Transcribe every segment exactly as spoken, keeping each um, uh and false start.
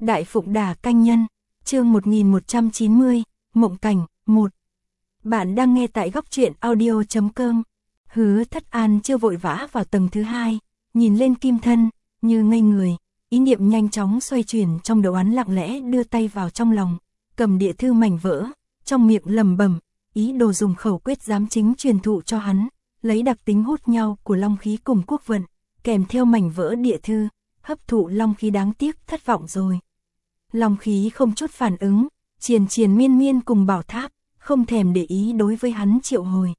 Đại Phụng Đà Canh Nhân, chương một nghìn một trăm chín mươi, Mộng Cảnh, một. Bạn đang nghe tại góc truyện audio chấm com. Hứa Thất An chưa vội vã vào tầng thứ hai, nhìn lên kim thân, như ngây người, ý niệm nhanh chóng xoay chuyển trong đầu hắn, lặng lẽ đưa tay vào trong lòng, cầm địa thư mảnh vỡ, trong miệng lẩm bẩm, ý đồ dùng khẩu quyết giám chính truyền thụ cho hắn, lấy đặc tính hút nhau của long khí cùng quốc vận, kèm theo mảnh vỡ địa thư, hấp thụ long khí. Đáng tiếc thất vọng rồi. Long khí không chút phản ứng, triền triền miên miên cùng bảo tháp, không thèm để ý đối với hắn triệu hồi.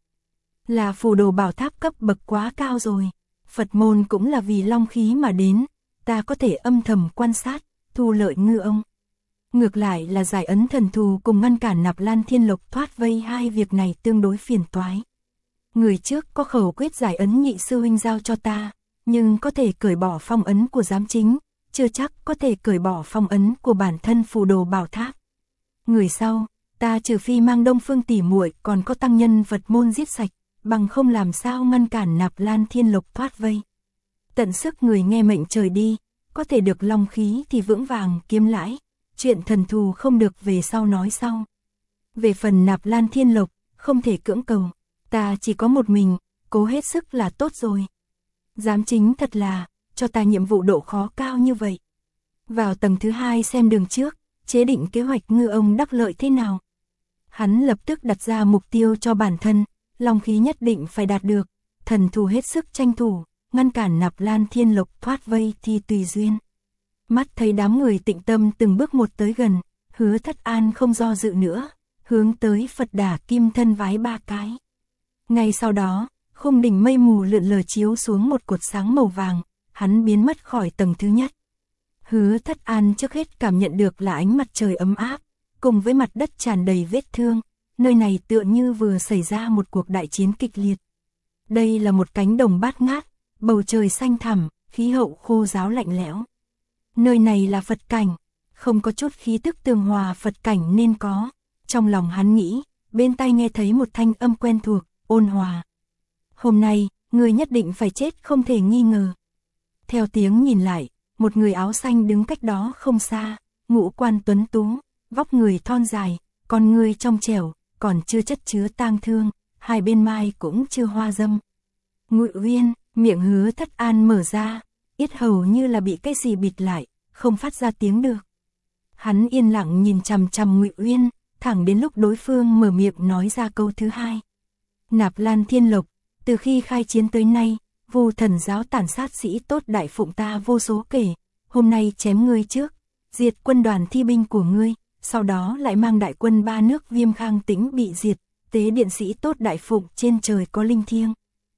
Là phù đồ bảo tháp cấp bậc quá cao rồi, Phật môn cũng là vì long khí mà đến, ta có thể âm thầm quan sát, thu lợi ngư ông. Ngược lại là giải ấn thần thù cùng ngăn cản Nạp Lan Thiên Lộc thoát vây, hai việc này tương đối phiền toái. Người trước có khẩu quyết giải ấn nhị sư huynh giao cho ta, nhưng có thể cởi bỏ phong ấn của giám chính, chưa chắc có thể cởi bỏ phong ấn của bản thân phù đồ bảo tháp. Người sau, ta trừ phi mang Đông Phương tỷ muội còn có tăng nhân Phật môn giết sạch, bằng không làm sao ngăn cản Nạp Lan Thiên Lộc thoát vây. Tận sức người nghe mệnh trời đi, có thể được long khí thì vững vàng kiếm lãi, chuyện thần thù không được về sau nói sau. Về phần Nạp Lan Thiên Lộc, không thể cưỡng cầu, ta chỉ có một mình, cố hết sức là tốt rồi. Giám chính thật là, cho ta nhiệm vụ độ khó cao như vậy. Vào tầng thứ hai xem đường trước, chế định kế hoạch ngư ông đắc lợi thế nào. Hắn lập tức đặt ra mục tiêu cho bản thân, long khí nhất định phải đạt được, thần thù hết sức tranh thủ, ngăn cản Nạp Lan Thiên Lộc thoát vây thì tùy duyên. Mắt thấy đám người Tịnh Tâm từng bước một tới gần, Hứa Thất An không do dự nữa, hướng tới Phật Đà kim thân vái ba cái. Ngay sau đó, khung đỉnh mây mù lượn lờ chiếu xuống một cột sáng màu vàng, hắn biến mất khỏi tầng thứ nhất. Hứa Thất An trước hết cảm nhận được là ánh mặt trời ấm áp, cùng với mặt đất tràn đầy vết thương, nơi này tựa như vừa xảy ra một cuộc đại chiến kịch liệt. Đây là một cánh đồng bát ngát, bầu trời xanh thẳm, khí hậu khô ráo lạnh lẽo. Nơi này là Phật cảnh, không có chút khí tức tường hòa Phật cảnh nên có. Trong lòng hắn nghĩ, bên tai nghe thấy một thanh âm quen thuộc, ôn hòa. Hôm nay, người nhất định phải chết không thể nghi ngờ. Theo tiếng nhìn lại, một người áo xanh đứng cách đó không xa, ngũ quan tuấn tú, vóc người thon dài, con người trong trẻo, còn chưa chất chứa tang thương, hai bên mai cũng chưa hoa dâm. Ngụy Uyên, miệng Hứa Thất An mở ra, yết hầu như là bị cái gì bịt lại, không phát ra tiếng được. Hắn yên lặng nhìn chằm chằm Ngụy Uyên, thẳng đến lúc đối phương mở miệng nói ra câu thứ hai. Nạp Lan Thiên Lộc, từ khi khai chiến tới nay, Vu Thần giáo tàn sát sĩ tốt Đại Phụng ta vô số kể, hôm nay chém ngươi trước, diệt quân đoàn thi binh của ngươi, sau đó lại mang đại quân ba nước Viêm Khang Tĩnh bị diệt, tế điện sĩ tốt Đại Phụng trên trời có linh thiêng.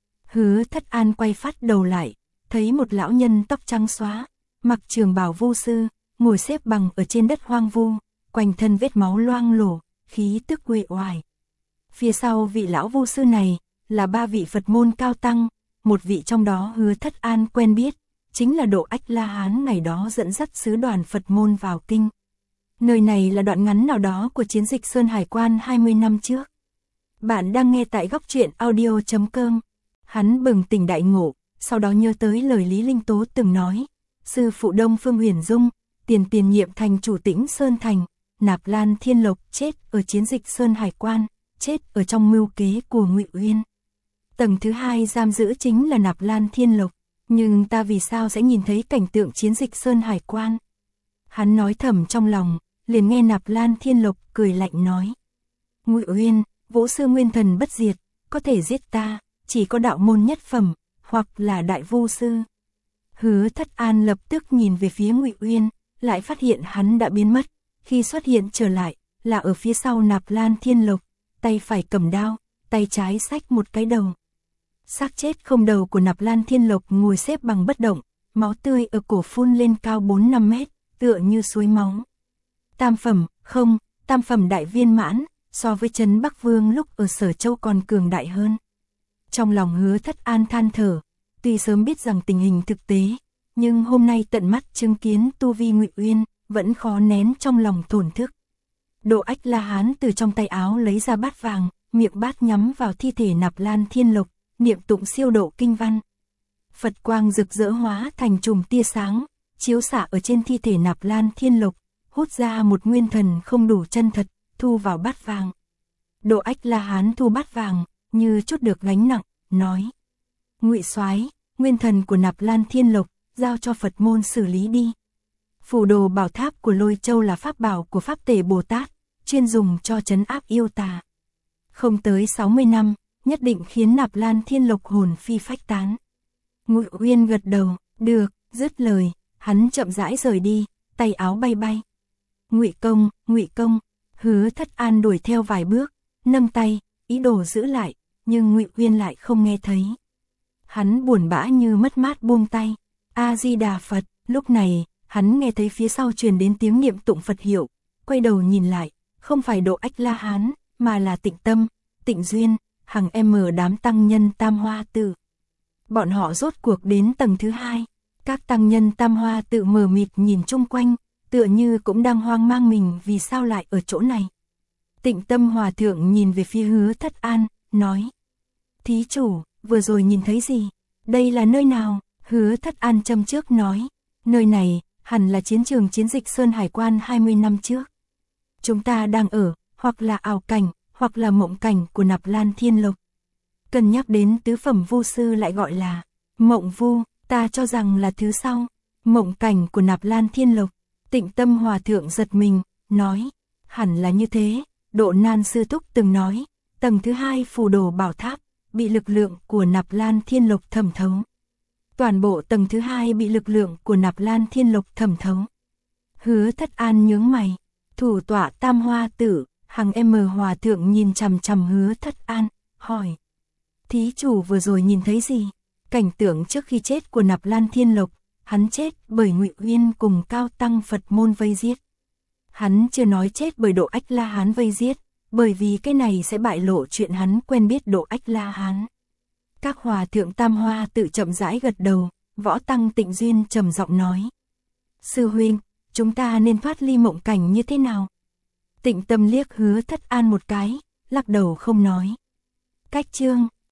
Hứa Thất An quay phát đầu lại, thấy một lão nhân tóc trắng xóa, mặc trường bào vu sư, ngồi xếp bằng ở trên đất hoang vu, quanh thân vết máu loang lổ, khí tức uể oải. Phía sau vị lão vu sư này là ba vị Phật môn cao tăng, một vị trong đó Hứa Thất An quen biết, chính là Độ Ách La Hán ngày đó dẫn dắt sứ đoàn Phật môn vào kinh. Nơi này là đoạn ngắn nào đó của chiến dịch Sơn Hải Quan hai mươi năm trước. Bạn đang nghe tại góc truyện audio chấm com. Hắn bừng tỉnh đại ngộ, sau đó nhớ tới lời Lý Linh Tố từng nói, sư phụ Đông Phương Huyền Dung, tiền tiền nhiệm thành chủ Tĩnh Sơn Thành, Nạp Lan Thiên Lộc chết ở chiến dịch Sơn Hải Quan, chết ở trong mưu kế của Ngụy Uyên. Tầng thứ hai giam giữ chính là Nạp Lan Thiên Lộc, nhưng ta vì sao sẽ nhìn thấy cảnh tượng chiến dịch Sơn Hải Quan? Hắn nói thầm trong lòng, liền nghe Nạp Lan Thiên Lộc cười lạnh nói. Ngụy Uyên, Vũ sư nguyên thần bất diệt, có thể giết ta, chỉ có đạo môn nhất phẩm, hoặc là đại vu sư. Hứa Thất An lập tức nhìn về phía Ngụy Uyên, lại phát hiện hắn đã biến mất, khi xuất hiện trở lại, là ở phía sau Nạp Lan Thiên Lộc, tay phải cầm đao, tay trái xách một cái đầu. Xác chết không đầu của Nạp Lan Thiên Lộc ngồi xếp bằng bất động, máu tươi ở cổ phun lên cao bốn năm mét, tựa như suối máu. Tam phẩm, không, tam phẩm đại viên mãn, so với Trấn Bắc Vương lúc ở Sở Châu còn cường đại hơn. Trong lòng Hứa Thất An than thở, tuy sớm biết rằng tình hình thực tế, nhưng hôm nay tận mắt chứng kiến tu vi Ngụy Uyên, vẫn khó nén trong lòng thổn thức. Độ Ách La Hán từ trong tay áo lấy ra bát vàng, miệng bát nhắm vào thi thể Nạp Lan Thiên Lộc, niệm tụng siêu độ kinh văn. Phật quang rực rỡ hóa thành chùm tia sáng, chiếu xạ ở trên thi thể Nạp Lan Thiên Lộc, hút ra một nguyên thần không đủ chân thật, thu vào bát vàng. Độ Ách La Hán thu bát vàng, như chút được gánh nặng, nói: Ngụy Soái, nguyên thần của Nạp Lan Thiên Lộc, giao cho Phật môn xử lý đi. Phù đồ bảo tháp của Lôi Châu là pháp bảo của Pháp Tề Bồ Tát, chuyên dùng cho trấn áp yêu tà. Không tới sáu mươi năm, nhất định khiến Nạp Lan Thiên Lộc hồn phi phách tán. Ngụy Uyên gật đầu, được, dứt lời, hắn chậm rãi rời đi, tay áo bay bay. Ngụy công, Ngụy công, Hứa Thất An đuổi theo vài bước, nâng tay, ý đồ giữ lại, nhưng Ngụy Uyên lại không nghe thấy. Hắn buồn bã như mất mát buông tay. A Di Đà Phật. Lúc này, hắn nghe thấy phía sau truyền đến tiếng niệm tụng Phật hiệu, quay đầu nhìn lại, không phải Độ Ách La Hán, mà là Tịnh Tâm, Tịnh Duyên, hàng em đám tăng nhân Tam Hoa Tự. Bọn họ rốt cuộc đến tầng thứ hai. Các tăng nhân Tam Hoa Tự mờ mịt nhìn chung quanh, tựa như cũng đang hoang mang mình vì sao lại ở chỗ này. Tịnh Tâm Hòa Thượng nhìn về phía Hứa Thất An, nói: Thí chủ, vừa rồi nhìn thấy gì? Đây là nơi nào? Hứa Thất An châm trước nói: Nơi này, hẳn là chiến trường chiến dịch Sơn Hải Quan hai mươi năm trước. Chúng ta đang ở, hoặc là ảo cảnh, hoặc là mộng cảnh của Nạp Lan Thiên Lộc. Cần nhắc đến tứ phẩm vu sư lại gọi là mộng vu, ta cho rằng là thứ sau. Mộng cảnh của Nạp Lan Thiên Lộc. Tịnh Tâm Hòa Thượng giật mình, nói: Hẳn là như thế. Độ Nan Sư Thúc từng nói, tầng thứ hai phù đồ bảo tháp, bị lực lượng của Nạp Lan Thiên Lộc thẩm thấu. Toàn bộ tầng thứ hai bị lực lượng của Nạp Lan Thiên Lộc thẩm thấu. Hứa Thất An nhướng mày, thủ tọa Tam Hoa Tử, hàng em Hòa Thượng nhìn chằm chằm Hứa Thất An, hỏi: Thí chủ vừa rồi nhìn thấy gì? Cảnh tượng trước khi chết của Nạp Lan Thiên Lộc, hắn chết bởi Ngụy Uyên cùng cao tăng Phật môn vây giết. Hắn chưa nói chết bởi Độ Ách La Hán vây giết, bởi vì cái này sẽ bại lộ chuyện hắn quen biết Độ Ách La Hán. Các hòa thượng Tam Hoa Tự chậm rãi gật đầu, Võ Tăng Tịnh Duyên trầm giọng nói: Sư huynh, chúng ta nên thoát ly mộng cảnh như thế nào? Tịnh Tâm liếc Hứa Thất An một cái, lắc đầu không nói. Cách chương